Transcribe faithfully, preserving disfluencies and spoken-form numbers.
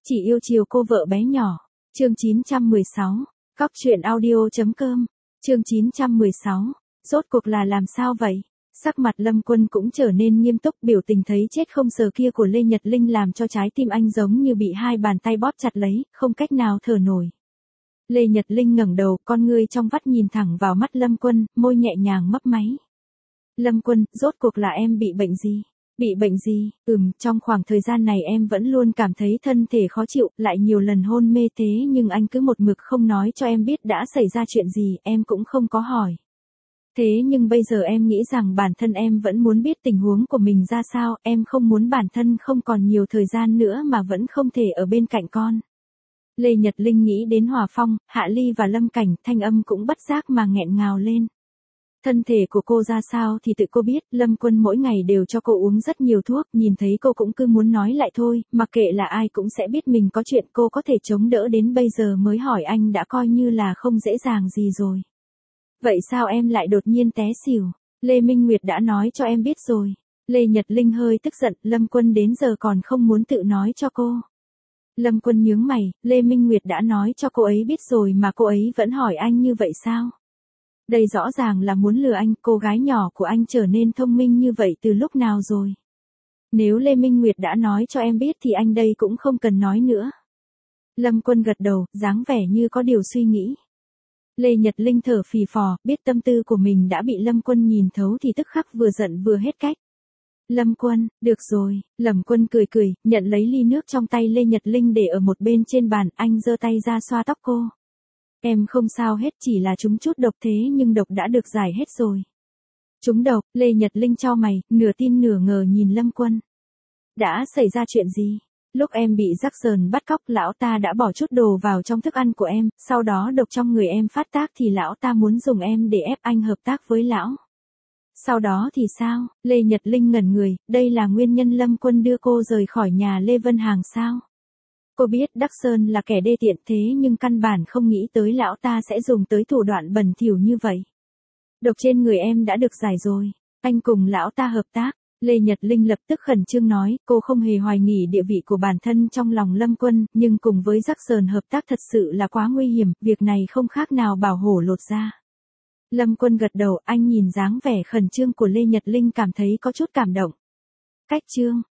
Chỉ yêu chiều cô vợ bé nhỏ. Chương chín trăm mười sáu. Cóc truyện audio.com. Chương chín trăm mười sáu. Rốt cuộc là làm sao vậy? Sắc mặt Lâm Quân cũng trở nên nghiêm túc, biểu tình thấy chết không sờ kia của Lê Nhật Linh làm cho trái tim anh giống như bị hai bàn tay bóp chặt lấy, không cách nào thở nổi. Lê Nhật Linh ngẩng đầu, con ngươi trong vắt nhìn thẳng vào mắt Lâm Quân, môi nhẹ nhàng mấp máy. Lâm Quân, rốt cuộc là em bị bệnh gì? Bị bệnh gì? Ừm, trong khoảng thời gian này em vẫn luôn cảm thấy thân thể khó chịu, lại nhiều lần hôn mê thế nhưng anh cứ một mực không nói cho em biết đã xảy ra chuyện gì, em cũng không có hỏi. Thế nhưng bây giờ em nghĩ rằng bản thân em vẫn muốn biết tình huống của mình ra sao, em không muốn bản thân không còn nhiều thời gian nữa mà vẫn không thể ở bên cạnh con. Lê Nhật Linh nghĩ đến Hòa Phong, Hạ Ly và Lâm Cảnh, thanh âm cũng bất giác mà nghẹn ngào lên. Thân thể của cô ra sao thì tự cô biết, Lâm Quân mỗi ngày đều cho cô uống rất nhiều thuốc, nhìn thấy cô cũng cứ muốn nói lại thôi, mặc kệ là ai cũng sẽ biết mình có chuyện, cô có thể chống đỡ đến bây giờ mới hỏi anh đã coi như là không dễ dàng gì rồi. Vậy sao em lại đột nhiên té xỉu? Lê Minh Nguyệt đã nói cho em biết rồi. Lê Nhật Linh hơi tức giận, Lâm Quân đến giờ còn không muốn tự nói cho cô. Lâm Quân nhướng mày, Lê Minh Nguyệt đã nói cho cô ấy biết rồi mà cô ấy vẫn hỏi anh như vậy sao? Đây rõ ràng là muốn lừa anh, cô gái nhỏ của anh trở nên thông minh như vậy từ lúc nào rồi? Nếu Lê Minh Nguyệt đã nói cho em biết thì anh đây cũng không cần nói nữa. Lâm Quân gật đầu, dáng vẻ như có điều suy nghĩ. Lê Nhật Linh thở phì phò, biết tâm tư của mình đã bị Lâm Quân nhìn thấu thì tức khắc vừa giận vừa hết cách. Lâm Quân, được rồi, Lâm Quân cười cười, nhận lấy ly nước trong tay Lê Nhật Linh để ở một bên trên bàn, anh giơ tay ra xoa tóc cô. Em không sao hết, chỉ là trúng chút độc thế nhưng độc đã được giải hết rồi. Trúng độc? Lê Nhật Linh chau mày, nửa tin nửa ngờ nhìn Lâm Quân. Đã xảy ra chuyện gì? Lúc em bị Jackson bắt cóc, lão ta đã bỏ chút đồ vào trong thức ăn của em, sau đó độc trong người em phát tác thì lão ta muốn dùng em để ép anh hợp tác với lão. Sau đó thì sao? Lê Nhật Linh ngẩn người, đây là nguyên nhân Lâm Quân đưa cô rời khỏi nhà Lê Vân Hàng sao? Cô biết Đắc Sơn là kẻ đê tiện thế nhưng căn bản không nghĩ tới lão ta sẽ dùng tới thủ đoạn bẩn thỉu như vậy. Độc trên người em đã được giải rồi, anh cùng lão ta hợp tác. Lê Nhật Linh lập tức khẩn trương nói, cô không hề hoài nghi địa vị của bản thân trong lòng Lâm Quân, nhưng cùng với Jackson hợp tác thật sự là quá nguy hiểm, việc này không khác nào bảo hổ lột da. Lâm Quân gật đầu, anh nhìn dáng vẻ khẩn trương của Lê Nhật Linh cảm thấy có chút cảm động. Cách chương,